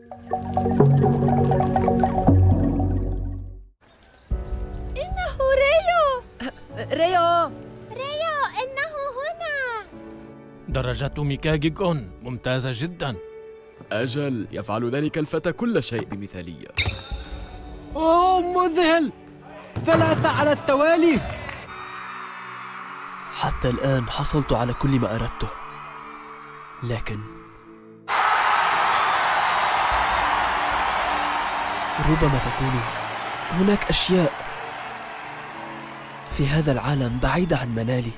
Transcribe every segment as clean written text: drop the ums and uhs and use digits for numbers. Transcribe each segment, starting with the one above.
إنه ريو! ريو! ريو، إنه هنا! درجة ميكاغي كون ممتازة جدا. أجل، يفعل ذلك الفتى كل شيء بمثالية. أوه مذهل! 3 على التوالي! حتى الآن حصلت على كل ما أردته، لكن ربما تكون هناك أشياء في هذا العالم بعيدة عن منالي.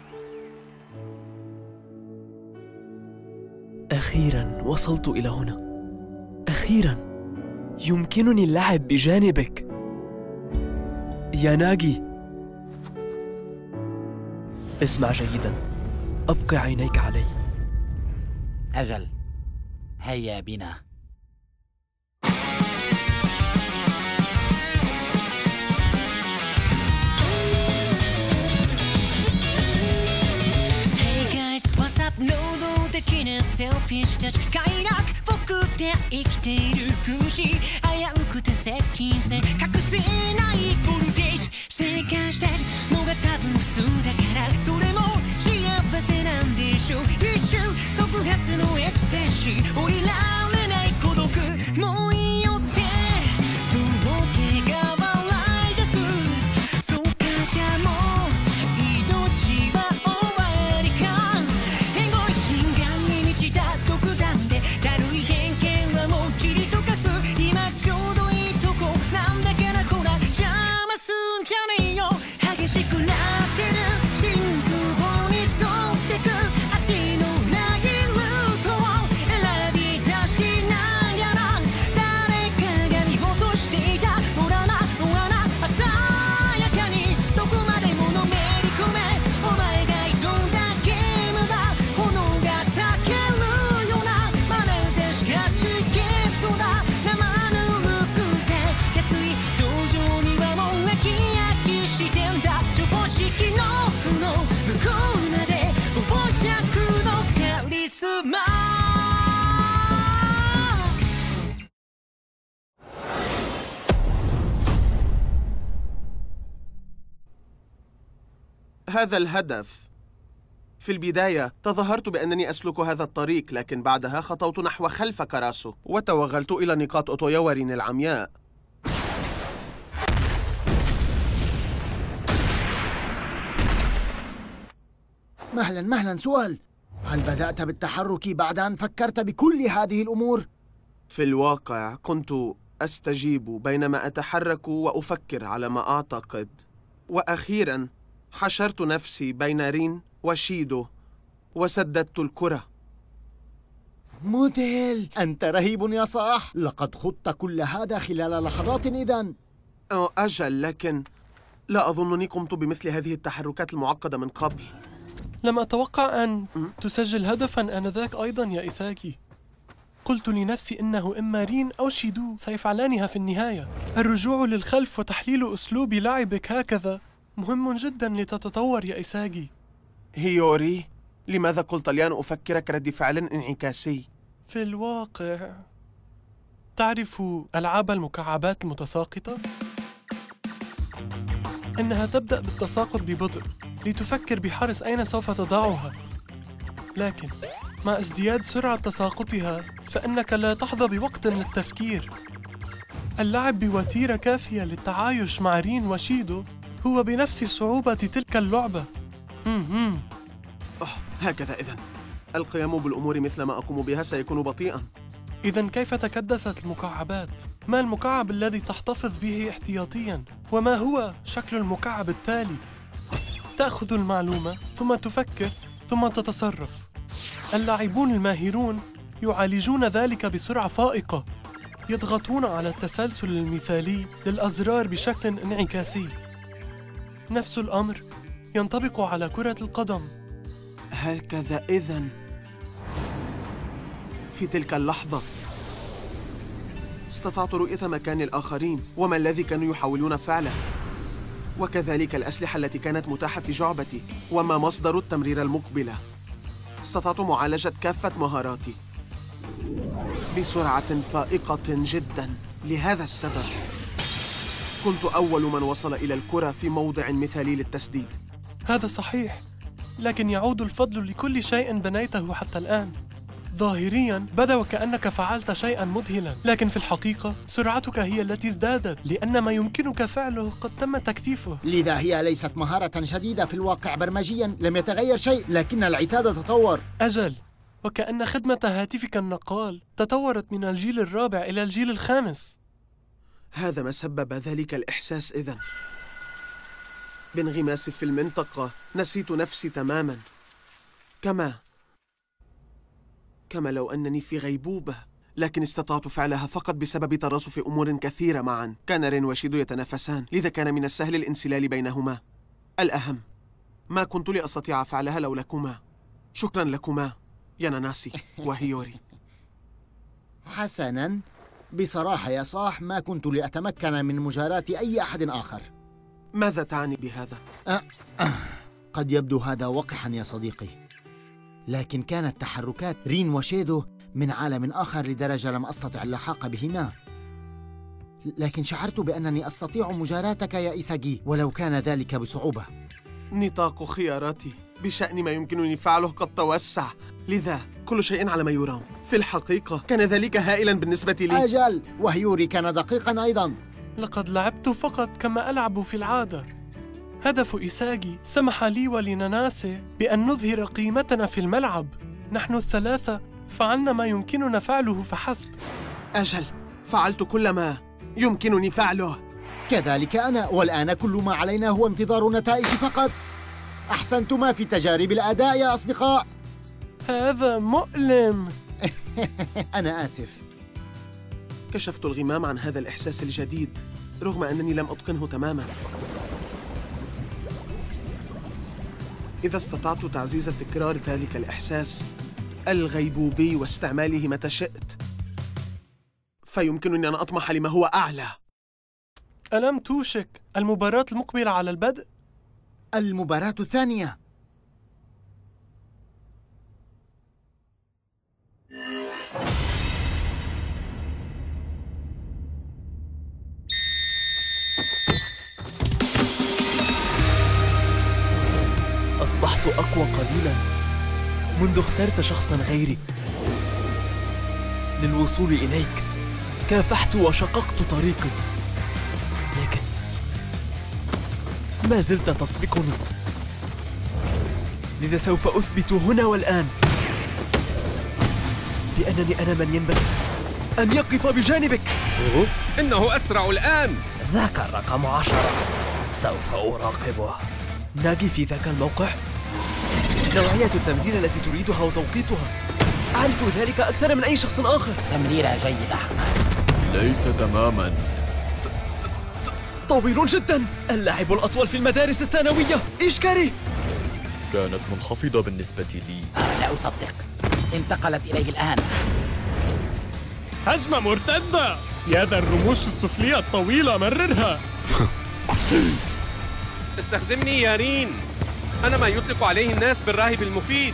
أخيراً وصلت إلى هنا. أخيراً يمكنني اللعب بجانبك يا ناجي. اسمع جيداً، أبقي عينيك علي. أجل، هيا بنا.セルフィッシュたち快楽僕で生きている空し危うくて接近戦隠せないボルテージ正解してるのが多分普通だからそれも幸せなんでしょう一瞬即発のエクステーシー降りられない孤独もういいよって動けが笑い出すそうかじゃもう命は終わりかエゴイ心眼に満ちた独断でだるい偏見はもう切り溶かす今ちょうどいいとこなんだけなこら邪魔すんじゃねえよ激しくなってる心臓に沿ってくあてのないルートを選び出しながら誰かが見落としていたドラマの穴鮮やかにどこまでものめり込めお前が挑んだゲームだ炎が焚けるような眼差しがチケットだ生ぬるくて安い道場にはもう飽き飽きしてんだ常識の巣の向こうまで傍着のカリスマ هذا الهدف. في البداية تظاهرت بأنني أسلك هذا الطريق، لكن بعدها خطوت نحو خلف كاراسو وتوغلت إلى نقاط أوتويورين العمياء. مهلا سؤال، هل بدأت بالتحرك بعد أن فكرت بكل هذه الأمور؟ في الواقع كنت أستجيب بينما أتحرك وأفكر على ما أعتقد، وأخيراً حشرت نفسي بين رين وشيدو وسددت الكرة. مذهل، أنت رهيب يا صاح، لقد خضت كل هذا خلال لحظات إذن. أجل، لكن لا أظنني قمت بمثل هذه التحركات المعقدة من قبل. لم أتوقع أن تسجل هدفاً آنذاك أيضاً يا إيساكي. قلت لنفسي إنه إما رين أو شيدو سيفعلانها في النهاية. الرجوع للخلف وتحليل أسلوب لعبك هكذا مهم جداً لتتطور يا إيساجي. هيوري، لماذا قلت لي أن أفكر كرد فعل انعكاسي؟ في الواقع تعرف ألعاب المكعبات المتساقطة؟ إنها تبدأ بالتساقط ببطء لتفكر بحرص أين سوف تضعها، لكن مع ازدياد سرعة تساقطها فإنك لا تحظى بوقت للتفكير. اللعب بوتيرة كافية للتعايش مع رين وشيدو هو بنفس صعوبة تلك اللعبة. هكذا إذن القيام بالأمور مثل ما أقوم بها سيكون بطيئاً. إذن كيف تكدست المكعبات؟ ما المكعب الذي تحتفظ به احتياطياً؟ وما هو شكل المكعب التالي؟ تأخذ المعلومة ثم تفكر ثم تتصرف. اللاعبون الماهرون يعالجون ذلك بسرعة فائقة، يضغطون على التسلسل المثالي للأزرار بشكل انعكاسي. نفس الأمر ينطبق على كرة القدم. هكذا إذن في تلك اللحظة استطعت رؤية مكان الآخرين وما الذي كانوا يحاولون فعله، وكذلك الأسلحة التي كانت متاحة في جعبتي وما مصدر التمرير المقبلة. استطعت معالجة كافة مهاراتي. بسرعة فائقة جدا. لهذا السبب كنت أول من وصل إلى الكرة في موضع مثالي للتسديد. هذا صحيح، لكن يعود الفضل لكل شيء بنيته حتى الآن. ظاهرياً بدا وكأنك فعلت شيئاً مذهلاً، لكن في الحقيقة سرعتك هي التي ازدادت، لأن ما يمكنك فعله قد تم تكثيفه. لذا هي ليست مهارة جديدة في الواقع برمجياً، لم يتغير شيء، لكن العتاد تطور. أجل، وكأن خدمة هاتفك النقال تطورت من الجيل الرابع إلى الجيل الخامس. هذا ما سبب ذلك الإحساس إذن. بانغماسي في المنطقة نسيت نفسي تماماً، كما لو أنني في غيبوبة، لكن استطعت فعلها فقط بسبب تراسف أمور كثيرة معا. كان رين وشيدو يتنافسان، لذا كان من السهل الانسلال بينهما. الأهم، ما كنت لأستطيع فعلها لولاكما. شكرا لكما يا ناناسي وهيوري. حسناً، بصراحة يا صاح ما كنت لأتمكن من مجاراة أي أحد آخر. ماذا تعني بهذا؟ قد يبدو هذا وقحاً يا صديقي، لكن كانت تحركات رين وشيدو من عالم آخر لدرجة لم أستطع اللحاق بهما. لكن شعرت بأنني أستطيع مجاراتك يا إيساغي، ولو كان ذلك بصعوبة. نطاق خياراتي بشأن ما يمكنني فعله قد توسع، لذا كل شيء على ما يرام. في الحقيقة كان ذلك هائلاً بالنسبة لي. أجل، وهيوري كان دقيقاً أيضاً. لقد لعبت فقط كما ألعب في العادة. هدف إيساغي سمح لي ولناناسي بأن نظهر قيمتنا في الملعب. نحن الثلاثة فعلنا ما يمكننا فعله فحسب. أجل، فعلت كل ما يمكنني فعله. كذلك أنا، والآن كل ما علينا هو انتظار النتائج فقط. أحسنتما في تجارب الأداء يا أصدقاء. هذا مؤلم. أنا آسف. كشفت الغمام عن هذا الإحساس الجديد رغم أنني لم أتقنه تماماً. إذا استطعت تعزيز تكرار ذلك الإحساس الغيبوبي واستعماله متى شئت، فيمكنني أن أطمح لما هو أعلى. ألم توشك المباراة المقبلة على البدء؟ المباراة الثانية. أصبحت أقوى قليلاً منذ اخترت شخصاً غيري للوصول إليك. كافحت وشققت طريقي، لكن ما زلت تسبقني. لذا سوف أثبت هنا والآن بأنني أنا من ينبغي أن يقف بجانبك. إنه أسرع الآن. ذاك الرقم 10 سوف أراقبه. ناجي في ذاك الموقع. نوعية التمرير التي تريدها وتوقيتها أعرف ذلك أكثر من أي شخص آخر. تمريرة جيدة. ليس تماماً. طويل جداً. اللاعب الأطول في المدارس الثانوية إيشكاري. كانت منخفضة بالنسبة لي. لا أصدق. انتقلت إليه الآن. هجمة مرتدة. يا ذا الرموش السفلية الطويلة، مررها. استخدمني يا رين. أنا ما يطلق عليه الناس بالراهب المفيد.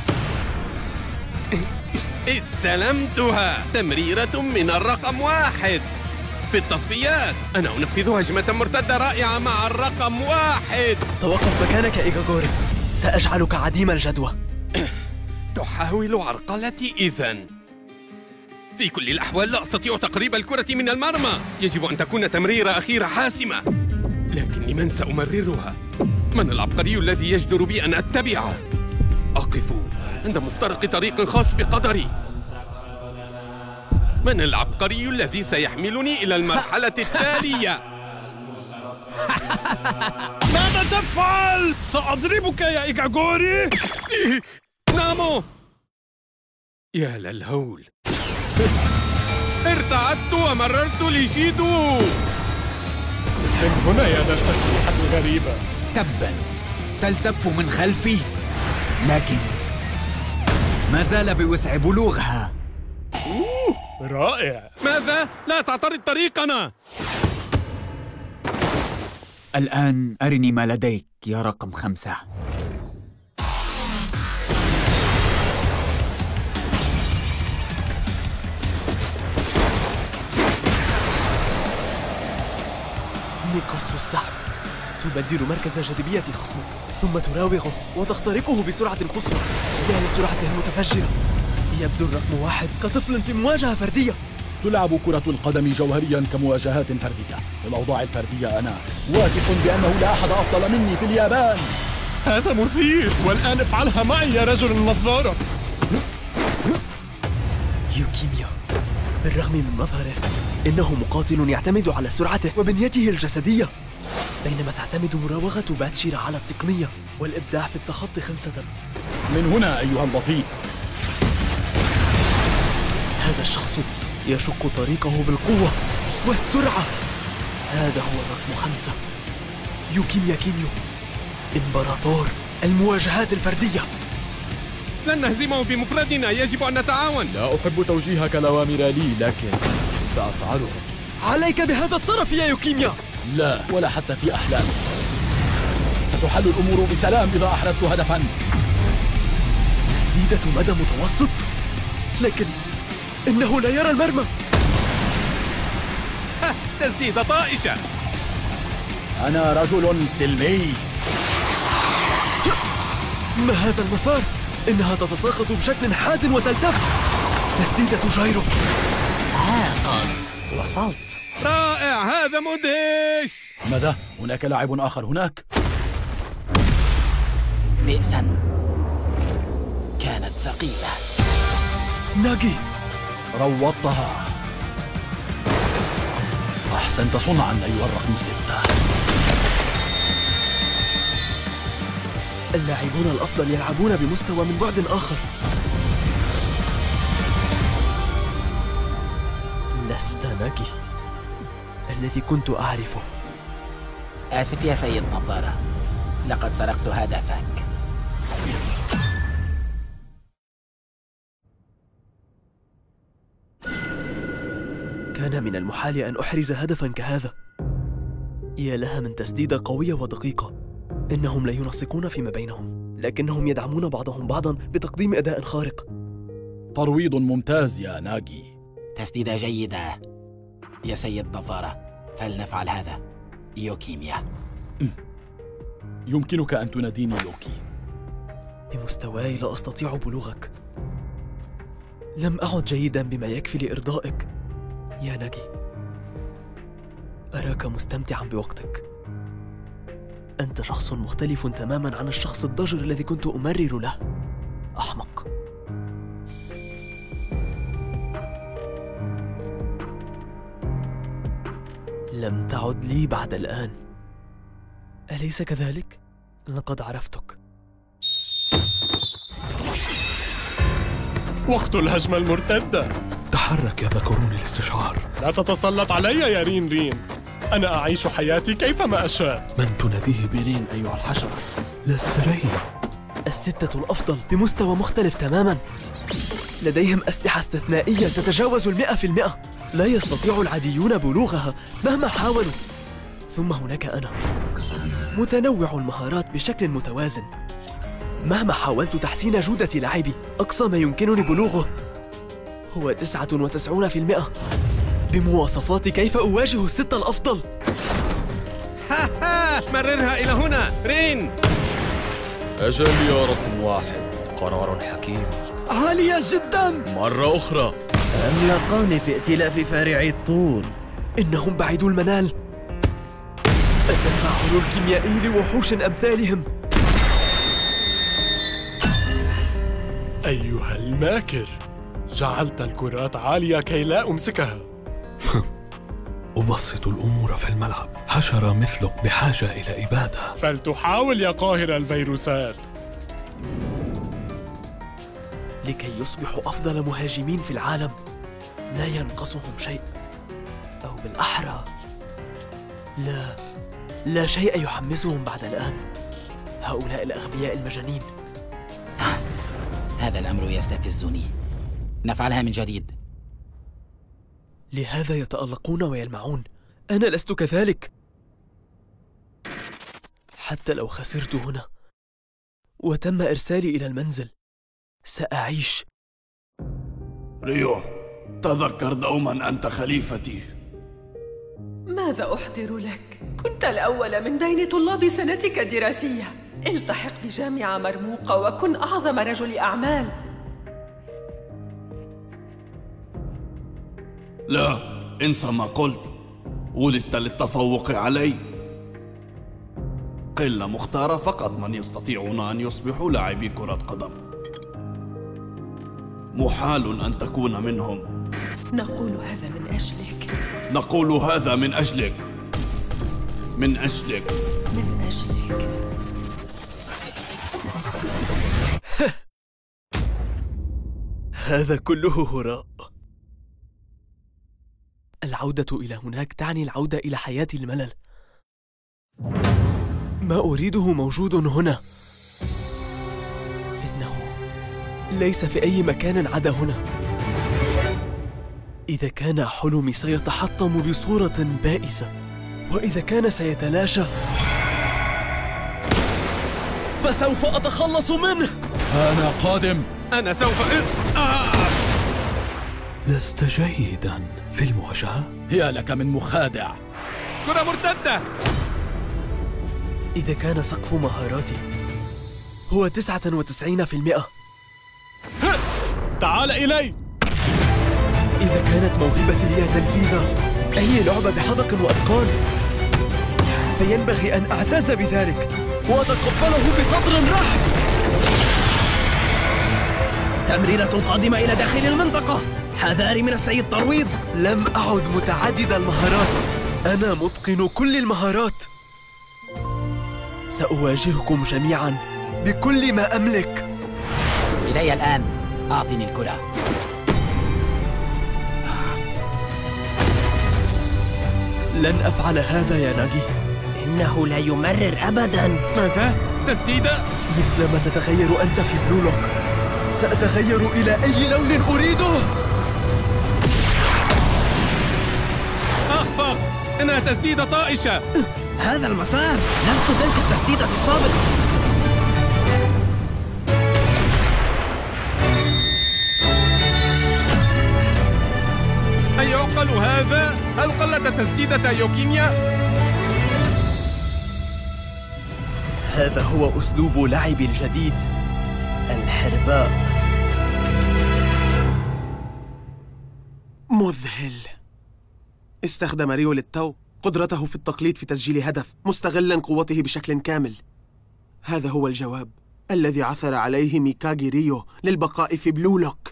استلمتها. تمريرة من الرقم 1 في التصفيات. أنا أنفذ هجمة مرتدة رائعة مع الرقم 1. توقف مكانك إيغاغوري، سأجعلك عديم الجدوى. تحاول عرقلتي إذن. في كل الأحوال لا أستطيع تقريب الكرة من المرمى. يجب أن تكون تمريرة أخيرة حاسمة. لكن لمن سأمررها؟ من العبقري الذي يجدر بي أن أتبعه؟ أقف عند مفترق طريق خاص بقدري. من العبقري الذي سيحملني إلى المرحلة التالية؟ ماذا تفعل؟ سأضربك يا إيغاغوري. نامو. يا للهول. ارتعدت ومررت لشيدو. من هنا يا ذا التسليحة الغريبة. تبا، تلتف من خلفي، لكن ما زال بوسع بلوغها. رائع. ماذا؟ لا تعترض طريقنا. الآن أرني ما لديك يا رقم 5. يمكنني قص السحب. تبدل مركز جاذبية خصمك ثم تراوغه وتخترقه بسرعة قصوى. يا لسرعته المتفجرة. يبدو الرقم 1 كطفل في مواجهة فردية. تلعب كرة القدم جوهريا كمواجهات فردية. في الأوضاع الفردية أنا واثق بأنه لا أحد أفضل مني في اليابان. هذا مثير، والآن افعلها معي يا رجل النظارة. يوكيميا بالرغم من مظهره إنه مقاتل يعتمد على سرعته وبنيته الجسدية، بينما تعتمد مراوغة باتشيرا على التقنية والإبداع في التخطي خلسة. من هنا أيها البطيء. هذا الشخص يشق طريقه بالقوة والسرعة. هذا هو الرقم 5، يوكيميا كينيو، إمبراطور المواجهات الفردية. لن نهزمه بمفردنا، يجب أن نتعاون. لا أحب توجيهك الأوامر لي، لكن سأفعله. عليك بهذا الطرف يا يوكيميا. لا، ولا حتى في أحلامي. ستحل الأمور بسلام إذا أحرزت هدفا. تسديدة مدى متوسط، لكن إنه لا يرى المرمى. تسديدة طائشة. أنا رجل سلمي. ما هذا المسار؟ إنها تتساقط بشكل حاد وتلتف. تسديدة جايرو. قد وصلت. رائع، هذا مدهش. ماذا؟ هناك لاعب آخر هناك؟ بئسا، كانت ثقيلة. ناجي، روضتها. أحسنت صنعا أيها الرقم 6. اللاعبون الأفضل يلعبون بمستوى من بعد آخر. لست ناجي الذي كنت أعرفه. آسف يا سيد نظارة، لقد سرقت هدفك. كان من المحال أن أحرز هدفا كهذا. يا لها من تسديدة قوية ودقيقة. إنهم لا ينسقون فيما بينهم، لكنهم يدعمون بعضهم بعضا بتقديم أداء خارق. ترويض ممتاز يا ناجي. تسديدة جيدة يا سيد نظارة، فلنفعل هذا. يوكيميا. يمكنك أن تناديني يوكي. بمستواي لا أستطيع بلوغك. لم أعد جيدا بما يكفي لإرضائك يا ناجي. أراك مستمتعا بوقتك. أنت شخص مختلف تماما عن الشخص الضجر الذي كنت أمرر له. أحمق. لم تعد لي بعد الآن، أليس كذلك؟ لقد عرفتك. وقت الهجمة المرتدة. تحرك يا ذكرون الاستشعار. لا تتسلط علي يا رين. أنا أعيش حياتي كيفما أشاء. من تناديه برين أيها الحشرة؟ لست رين. الستة الأفضل بمستوى مختلف تماما. لديهم أسلحة استثنائية تتجاوز 100%. لا يستطيع العاديون بلوغها مهما حاولوا. ثم هناك أنا، متنوع المهارات بشكل متوازن. مهما حاولت تحسين جودة لعبي، أقصى ما يمكنني بلوغه هو 99%. بمواصفات كيف أواجه الستة الأفضل. مررها إلى هنا رين. أجل يا رقم 1، قرار حكيم. عالية جدا. مرة أخرى. عملاقان في ائتلاف فارعي الطول. إنهم بعيدو المنال. التفاعل الكيميائي لوحوش أمثالهم. أيها الماكر، جعلت الكرات عالية كي لا أمسكها. أبسط الأمور في الملعب. حشرة مثلك بحاجة إلى إبادة. فلتحاول يا قاهر الفيروسات. لكي يصبحوا أفضل مهاجمين في العالم لا ينقصهم شيء، أو بالأحرى لا شيء يحمسهم بعد الآن. هؤلاء الأغبياء المجانين. هذا الأمر يستفزني. نفعلها من جديد. لهذا يتألقون ويلمعون. أنا لست كذلك. حتى لو خسرت هنا وتم إرسالي إلى المنزل، سأعيش. ريو، تذكر دوما أنت خليفتي. ما ماذا أحضر لك؟ كنت الأول من بين طلاب سنتك الدراسية. التحق بجامعة مرموقة وكن أعظم رجل أعمال. لا، انسى ما قلت. ولدت للتفوق علي. قلة مختارة فقط من يستطيعون أن يصبحوا لاعبي كرة قدم. محال أن تكون منهم. نقول هذا من أجلك. نقول هذا من أجلك. من أجلك. من أجلك. هذا كله هراء. العودة إلى هناك تعني العودة إلى حياة الملل. ما أريده موجود هنا. إنه ليس في أي مكان عدا هنا. إذا كان حلمي سيتحطم بصورة بائسة، وإذا كان سيتلاشى، فسوف أتخلص منه. أنا قادم. أنا سوف لست جيدا في المواجهة. يا لك من مخادع. كرة مرتدة. إذا كان سقف مهاراتي هو 99%، تعال إلي. إذا كانت موهبتي هي تنفيذ أي لعبة بحذق وأتقان، فينبغي أن أعتز بذلك وأتقبله بصدر رحب. تمريرة قادمة إلى داخل المنطقة. حذاري من السيد ترويض. لم أعد متعدد المهارات، أنا متقن كل المهارات. سأواجهكم جميعا بكل ما أملك. إلي الآن، أعطني الكرة. لن أفعل هذا يا ناجي. إنه لا يمرر أبدا. ماذا؟ تسديدة؟ مثلما تتغير أنت في بلولوك، سأتغير إلى أي لون أريده. أخفق، إنها تسديدة طائشة. هذا المسار نفس تلك التسديدة السابقة. أيعقل هذا؟ هل قلت تسديدة يوكيميا؟ هذا هو أسلوب لعبي الجديد، الحرباء. مذهل. استخدم ريو للتو قدرته في التقليد في تسجيل هدف، مستغلا قوته بشكل كامل. هذا هو الجواب الذي عثر عليه ميكاغي ريو للبقاء في بلولوك.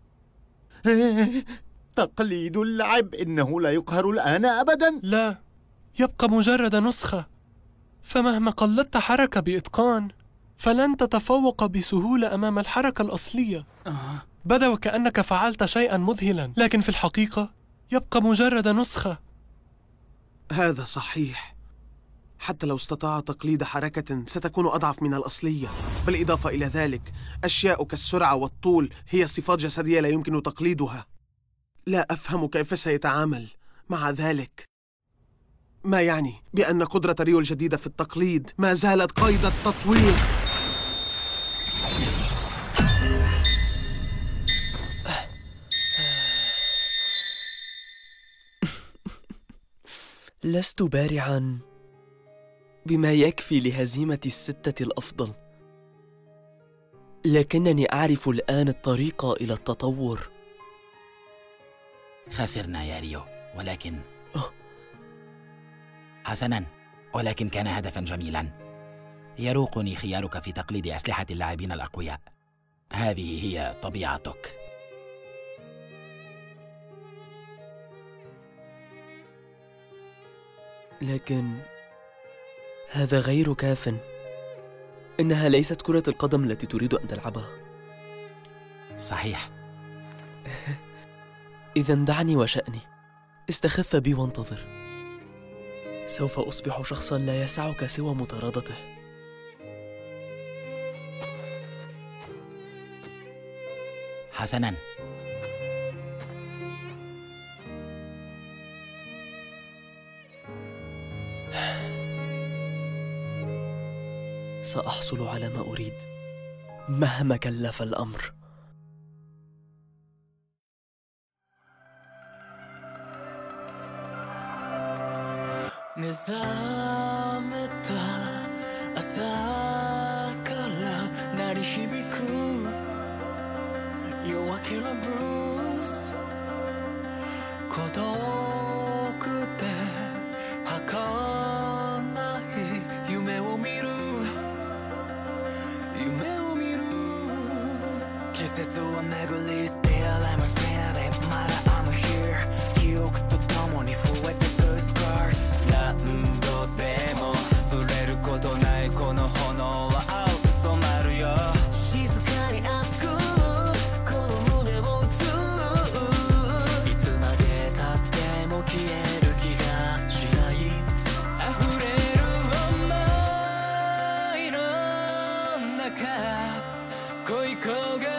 تقليد اللعب، إنه لا يقهر الآن أبدا. لا، يبقى مجرد نسخة. فمهما قلدت حركة بإتقان فلن تتفوق بسهولة أمام الحركة الأصلية. بدا وكأنك فعلت شيئا مذهلا، لكن في الحقيقة يبقى مجرد نسخة. هذا صحيح. حتى لو استطاع تقليد حركة ستكون أضعف من الأصلية. بالإضافة إلى ذلك، أشياء كالسرعة والطول هي صفات جسدية لا يمكن تقليدها. لا أفهم كيف سيتعامل مع ذلك. ما يعني بأن قدرة ريو الجديدة في التقليد ما زالت قيد التطوير. لست بارعاً بما يكفي لهزيمة الستة الأفضل، لكنني أعرف الآن الطريق إلى التطور. خسرنا يا ريو، ولكن حسناً، ولكن كان هدفاً جميلاً. يروقني خيارك في تقليد أسلحة اللاعبين الأقوياء. هذه هي طبيعتك. لكن هذا غير كاف. إنها ليست كرة القدم التي تريد أن تلعبها. صحيح. إذا دعني وشأني. استخف بي وانتظر. سوف أصبح شخصاً لا يسعك سوى مطاردته. حسناً. سأحصل على ما أريد مهما كلف الأمر. 覚めた朝から鳴り響く夜明けのブルース孤独で儚い夢を見る季節を巡り Still I'm standing まだ I'm here 記憶と共に増えてく Scars 何度でも触れることないこの炎は青く染まるよ静かに熱くこの胸を打ついつまでたっても消える気がしない溢れる想いの中恋焦が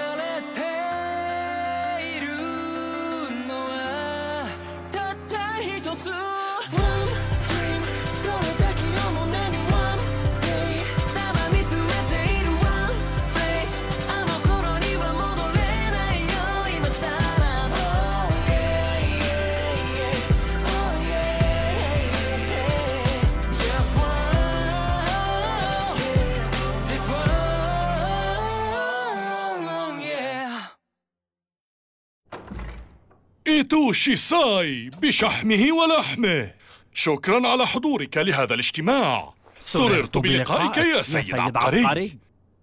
إيتوشي ساي بشحمه ولحمه، شكرا على حضورك لهذا الاجتماع. سررت بلقائك يا سيد عبقري.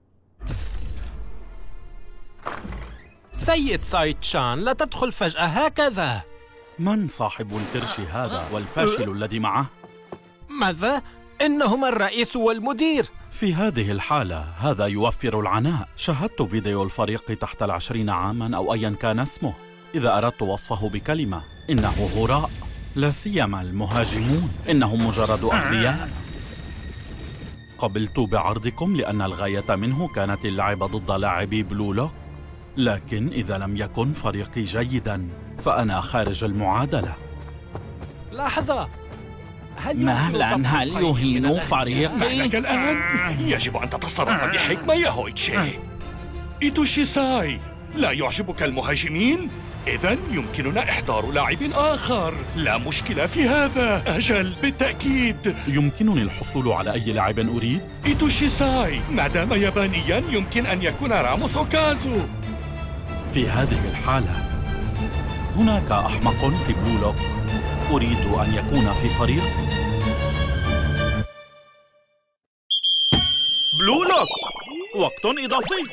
سيد سايتشان، لا تدخل فجأة هكذا. من صاحب الكرش هذا والفاشل الذي معه؟ ماذا؟ إنهما الرئيس والمدير. في هذه الحالة هذا يوفر العناء. شاهدت فيديو الفريق تحت 20 عاما أو أيا كان اسمه. إذا أردت وصفه بكلمة إنه هراء، لا سيما المهاجمون إنهم مجرد أغبياء. قبلت بعرضكم لأن الغاية منه كانت اللعب ضد لاعبي بلو لوك، لكن إذا لم يكن فريقي جيدا فأنا خارج المعادلة. لحظة، هل يهين فريقي؟ بعدك الآن يجب أن تتصرف بحكمة يا هويتشي. إيتوشي ساي، لا يعجبك المهاجمين؟ إذن يمكننا إحضار لاعب آخر، لا مشكلة في هذا. أجل، بالتأكيد يمكنني الحصول على أي لاعب أريد؟ إيتوشي ساي، ما دام يابانيا يمكن أن يكون راموس أوكازو. في هذه الحالة هناك أحمق في بلو لوك أريد أن يكون في فريقي. بلو لوك، وقت إضافي.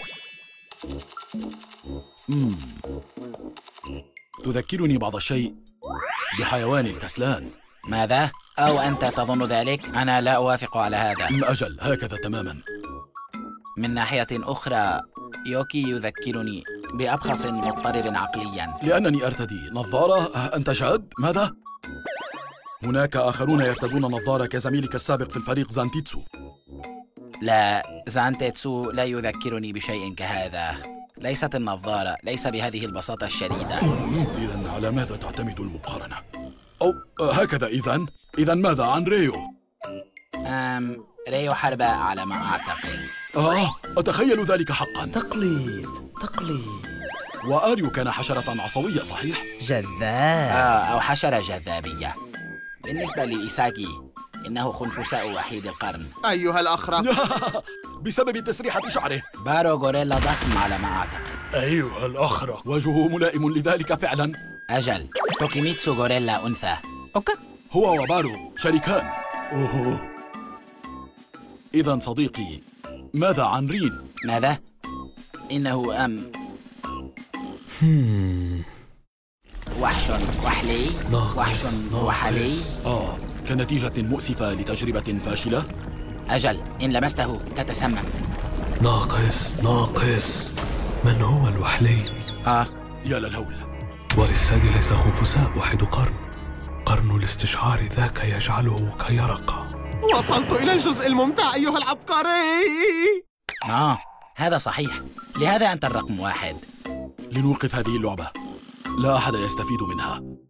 تذكرني بعض الشيء بحيوان الكسلان. ماذا؟ أو أنت تظن ذلك؟ أنا لا أوافق على هذا. أجل، هكذا تماما. من ناحية أخرى يوكي يذكرني بأبخص مضطرب عقليا. لأنني أرتدي نظارة. أنت جاد؟ ماذا؟ هناك آخرون يرتدون نظارة كزميلك السابق في الفريق زانتيتسو. لا، زانتيتسو لا يذكرني بشيء كهذا. ليست النظارة، ليس بهذه البساطة الشديدة. إذن على ماذا تعتمد المقارنة؟ أو هكذا إذن ماذا عن ريو؟ ريو حرباء على ما أعتقد. أتخيل ذلك حقا. تقليد. وآريو كان حشرة عصوية صحيح؟ جذاب. أو حشرة جذابية. بالنسبة لإيساكي إنه خنفساء وحيد القرن. أيها الأخرق. بسبب تسريحة شعره. بارو غوريلا ضخم على ما أعتقد. أيها الأخرق. وجهه ملائم لذلك فعلا. أجل، توكيميتسو غوريلا أنثى. هو وبارو شريكان. إذن صديقي، ماذا عن رين؟ ماذا؟ إنه وحش وحلي. وحش وحلي. كنتيجة مؤسفة لتجربة فاشلة؟ أجل، إن لمسته تتسمم. ناقص. من هو الوحلي؟ يا للهول. وإساجي ليس خنفساء وحيد قرن الاستشعار ذاك يجعله كيرقة. وصلت إلى الجزء الممتع أيها العبقري. هذا صحيح. لهذا أنت الرقم 1. لنوقف هذه اللعبة، لا أحد يستفيد منها.